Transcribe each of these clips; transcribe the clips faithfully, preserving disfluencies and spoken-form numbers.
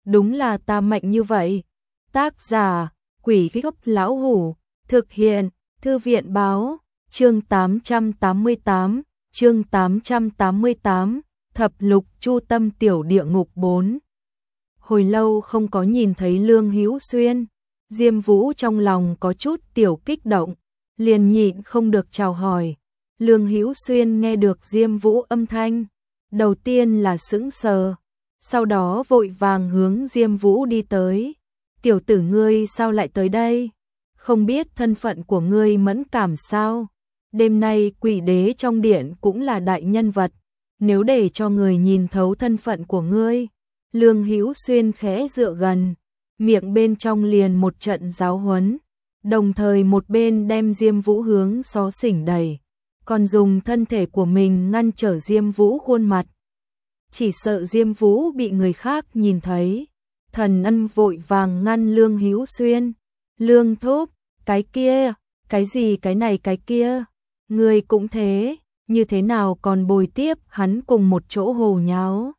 đúng là ta mạnh như vậy. Tác giả, Quỷ Gốc Lão Hủ, thực hiện, Thư viện báo, chương tám trăm tám mươi tám, chương tám trăm tám mươi tám, Thập Lục Chu Tâm Tiểu Địa Ngục bốn. Hồi lâu không có nhìn thấy Lương Hữu Xuyên, Diêm Vũ trong lòng có chút tiểu kích động, liền nhịn không được chào hỏi. Lương Hữu Xuyên nghe được Diêm Vũ âm thanh, đầu tiên là sững sờ, sau đó vội vàng hướng Diêm Vũ đi tới. Tiểu tử ngươi sao lại tới đây? Không biết thân phận của ngươi mẫn cảm sao? Đêm nay quỷ đế trong điện cũng là đại nhân vật, nếu để cho người nhìn thấu thân phận của ngươi. Lương Hữu Xuyên khẽ dựa gần, miệng bên trong liền một trận giáo huấn, đồng thời một bên đem Diêm Vũ hướng xó xỉnh đẩy, còn dùng thân thể của mình ngăn trở Diêm Vũ khuôn mặt. Chỉ sợ Diêm Vũ bị người khác nhìn thấy. Thần Ân vội vàng ngăn Lương Hữu Xuyên. Lương thúc, cái kia, cái gì cái này cái kia, người cũng thế, như thế nào còn bồi tiếp hắn cùng một chỗ hồ nháo.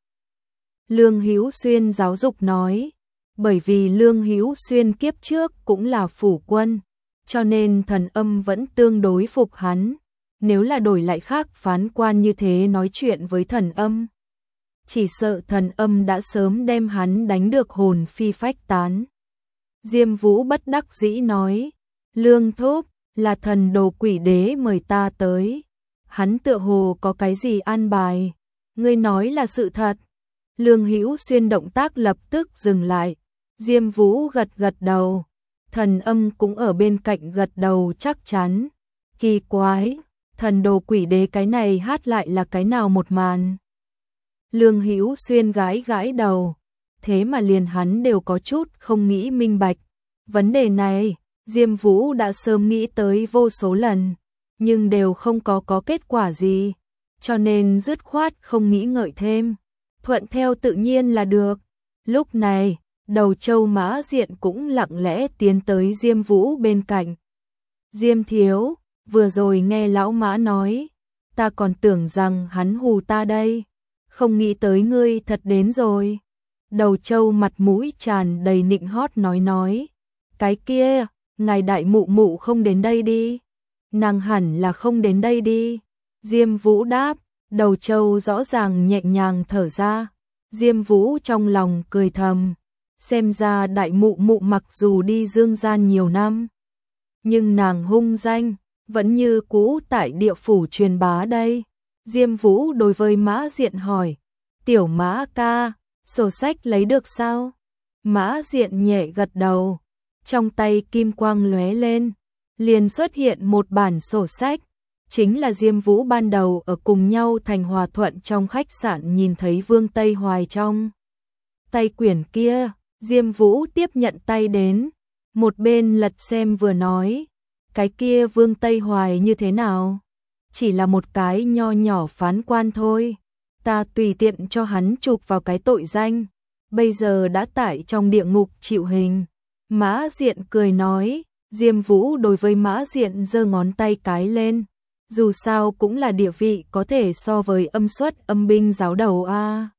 Lương Hữu Xuyên giáo dục nói, bởi vì Lương Hữu Xuyên kiếp trước cũng là phủ quân, cho nên Thần Âm vẫn tương đối phục hắn. Nếu là đổi lại khác phán quan như thế nói chuyện với Thần Âm, chỉ sợ Thần Âm đã sớm đem hắn đánh được hồn phi phách tán. Diêm Vũ bất đắc dĩ nói, Lương thúc, là thần đồ quỷ đế mời ta tới. Hắn tựa hồ có cái gì an bài, ngươi nói là sự thật. Lương Hữu Xuyên động tác lập tức dừng lại. Diêm Vũ gật gật đầu, Thần Âm cũng ở bên cạnh gật đầu chắc chắn. Kỳ quái, thần đồ quỷ đế cái này hát lại là cái nào một màn? Lương Hữu Xuyên gãi gãi đầu, thế mà liền hắn đều có chút không nghĩ minh bạch. Vấn đề này, Diêm Vũ đã sớm nghĩ tới vô số lần, nhưng đều không có có kết quả gì, cho nên dứt khoát không nghĩ ngợi thêm, thuận theo tự nhiên là được. Lúc này, Đầu Châu Mã Diện cũng lặng lẽ tiến tới Diêm Vũ bên cạnh. Diêm thiếu, vừa rồi nghe lão Mã nói, ta còn tưởng rằng hắn hù ta đây, không nghĩ tới ngươi thật đến rồi. Đầu Châu mặt mũi tràn đầy nịnh hót nói nói, cái kia, ngài đại mụ mụ không đến đây đi, nàng hẳn là không đến đây đi. Diêm Vũ đáp, Đầu Châu rõ ràng nhẹ nhàng thở ra. Diêm Vũ trong lòng cười thầm, xem ra đại mụ mụ mặc dù đi dương gian nhiều năm, nhưng nàng hung danh vẫn như cũ tại địa phủ truyền bá đây. Diêm Vũ đối với Mã Diện hỏi, tiểu Mã ca, sổ sách lấy được sao? Mã Diện nhẹ gật đầu, trong tay kim quang lóe lên, liền xuất hiện một bản sổ sách, chính là Diêm Vũ ban đầu ở cùng nhau thành hòa thuận trong khách sạn nhìn thấy Vương Tây Hoài trong tay quyển kia. Diêm Vũ tiếp nhận tay đến, một bên lật xem vừa nói, cái kia Vương Tây Hoài như thế nào? Chỉ là một cái nho nhỏ phán quan thôi, ta tùy tiện cho hắn chụp vào cái tội danh, bây giờ đã tại trong địa ngục chịu hình. Mã Diện cười nói. Diêm Vũ đối với Mã Diện giơ ngón tay cái lên, dù sao cũng là địa vị có thể so với âm xuất âm binh giáo đầu a.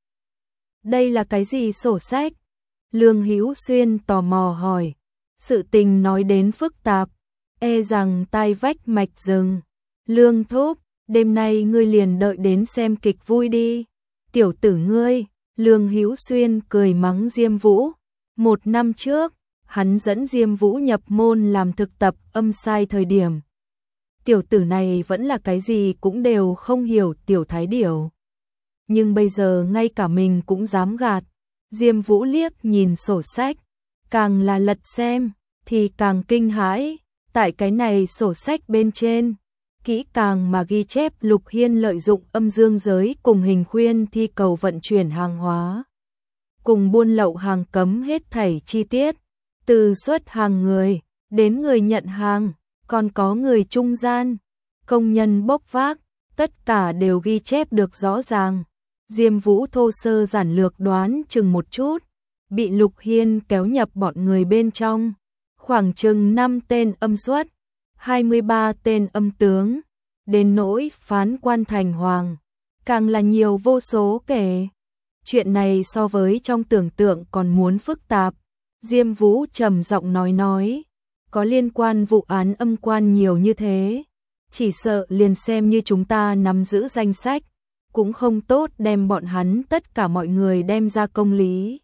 Đây là cái gì sổ sách? Lương Hữu Xuyên tò mò hỏi. Sự tình nói đến phức tạp, e rằng tai vách mạch rừng. Lương thúc, đêm nay ngươi liền đợi đến xem kịch vui đi. Tiểu tử ngươi. Lương Hữu Xuyên cười mắng Diêm Vũ. Một năm trước, hắn dẫn Diêm Vũ nhập môn làm thực tập âm sai thời điểm, tiểu tử này vẫn là cái gì cũng đều không hiểu tiểu thái điểu. Nhưng bây giờ ngay cả mình cũng dám gạt. Diêm Vũ liếc nhìn sổ sách, càng là lật xem, thì càng kinh hãi. Tại cái này sổ sách bên trên, kỹ càng mà ghi chép Lục Hiên lợi dụng âm dương giới cùng Hình Khuyên thi cầu vận chuyển hàng hóa, cùng buôn lậu hàng cấm hết thảy chi tiết. Từ xuất hàng người, đến người nhận hàng, còn có người trung gian, công nhân bốc vác, tất cả đều ghi chép được rõ ràng. Diêm Vũ thô sơ giản lược đoán chừng một chút, bị Lục Hiên kéo nhập bọn người bên trong, khoảng chừng năm tên âm xuất, hai mươi ba tên âm tướng, đến nỗi phán quan thành hoàng, càng là nhiều vô số kể. Chuyện này so với trong tưởng tượng còn muốn phức tạp. Diêm Vũ trầm giọng nói nói, có liên quan vụ án âm quan nhiều như thế, chỉ sợ liền xem như chúng ta nắm giữ danh sách, cũng không tốt đem bọn hắn tất cả mọi người đem ra công lý.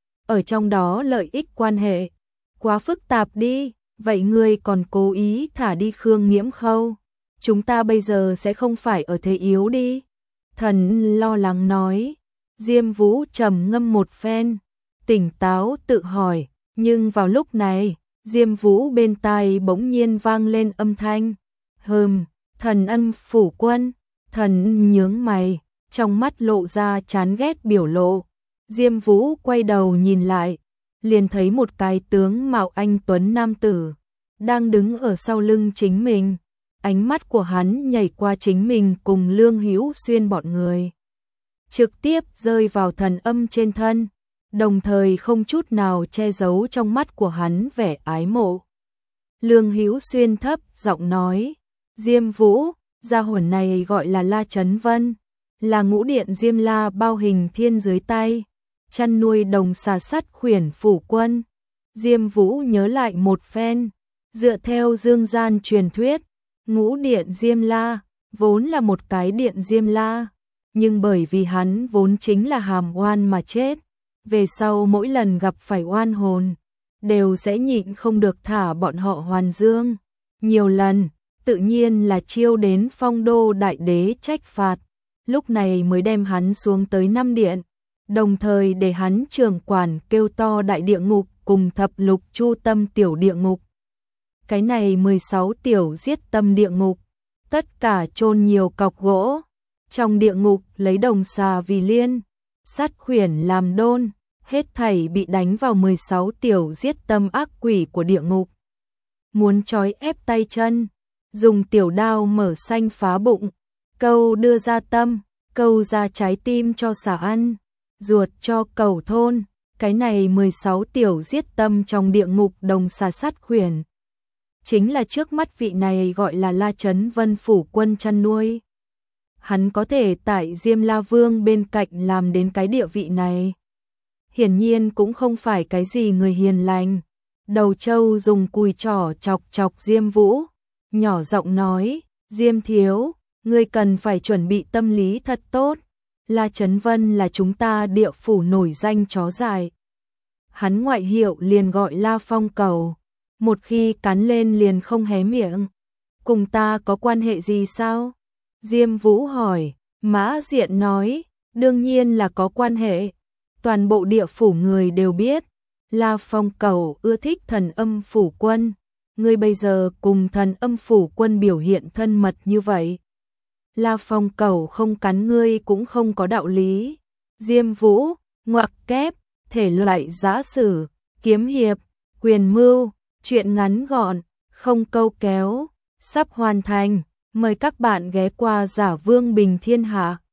Ở trong đó lợi ích quan hệ, quá phức tạp đi, vậy ngươi còn cố ý thả đi Khương Nghiễm Khâu, chúng ta bây giờ sẽ không phải ở thế yếu đi. Thần lo lắng nói. Diêm Vũ trầm ngâm một phen, tỉnh táo tự hỏi, nhưng vào lúc này, Diêm Vũ bên tai bỗng nhiên vang lên âm thanh. Hừm, Thần Ân phủ quân. Thần nhướng mày, trong mắt lộ ra chán ghét biểu lộ. Diêm Vũ quay đầu nhìn lại, liền thấy một cái tướng mạo anh tuấn nam tử đang đứng ở sau lưng chính mình. Ánh mắt của hắn nhảy qua chính mình cùng Lương Hữu Xuyên bọn người, trực tiếp rơi vào Thần Âm trên thân, đồng thời không chút nào che giấu trong mắt của hắn vẻ ái mộ. Lương Hữu Xuyên thấp giọng nói, Diêm Vũ, gia hồn này gọi là La Chấn Vân, là ngũ điện Diêm La bao hình thiên dưới tay, chăn nuôi đồng xà sắt khuyển phủ quân. Diêm Vũ nhớ lại một phen, dựa theo dương gian truyền thuyết, ngũ điện Diêm La vốn là một cái điện Diêm La, nhưng bởi vì hắn vốn chính là hàm oan mà chết, về sau mỗi lần gặp phải oan hồn, đều sẽ nhịn không được thả bọn họ hoàn dương. Nhiều lần, tự nhiên là chiêu đến Phong Đô Đại Đế trách phạt, lúc này mới đem hắn xuống tới năm điện, đồng thời để hắn trưởng quản kêu to đại địa ngục cùng thập lục chu tâm tiểu địa ngục. Cái này mười sáu tiểu giết tâm địa ngục, tất cả chôn nhiều cọc gỗ, trong địa ngục lấy đồng xà vì liên, sát khuyển làm đôn, hết thảy bị đánh vào mười sáu tiểu giết tâm ác quỷ của địa ngục. Muốn trói ép tay chân, dùng tiểu đao mở xanh phá bụng, câu đưa ra tâm, câu ra trái tim cho xà ăn, ruột cho cẩu thôn. Cái này mười sáu tiểu giết tâm trong địa ngục đồng xà sát khuyển, chính là trước mắt vị này gọi là La Chấn Vân phủ quân chăn nuôi. Hắn có thể tại Diêm La Vương bên cạnh làm đến cái địa vị này, hiển nhiên cũng không phải cái gì người hiền lành. Đầu Châu dùng cùi trỏ chọc chọc Diêm Vũ, nhỏ giọng nói, Diêm thiếu, ngươi cần phải chuẩn bị tâm lý thật tốt. La Chấn Vân là chúng ta địa phủ nổi danh chó dại. Hắn ngoại hiệu liền gọi La Phong Cầu, một khi cắn lên liền không hé miệng. Cùng ta có quan hệ gì sao? Diêm Vũ hỏi. Mã Diện nói, đương nhiên là có quan hệ. Toàn bộ địa phủ người đều biết, La Phong Cầu ưa thích Thần Âm phủ quân. Ngươi bây giờ cùng Thần Âm phủ quân biểu hiện thân mật như vậy, La Phong Cầu không cắn ngươi cũng không có đạo lý. Diêm Vũ, ngoặc kép, thể loại giã sử, kiếm hiệp, quyền mưu, truyện ngắn gọn, không câu kéo, sắp hoàn thành. Mời các bạn ghé qua Giả Vương Bình Thiên Hạ.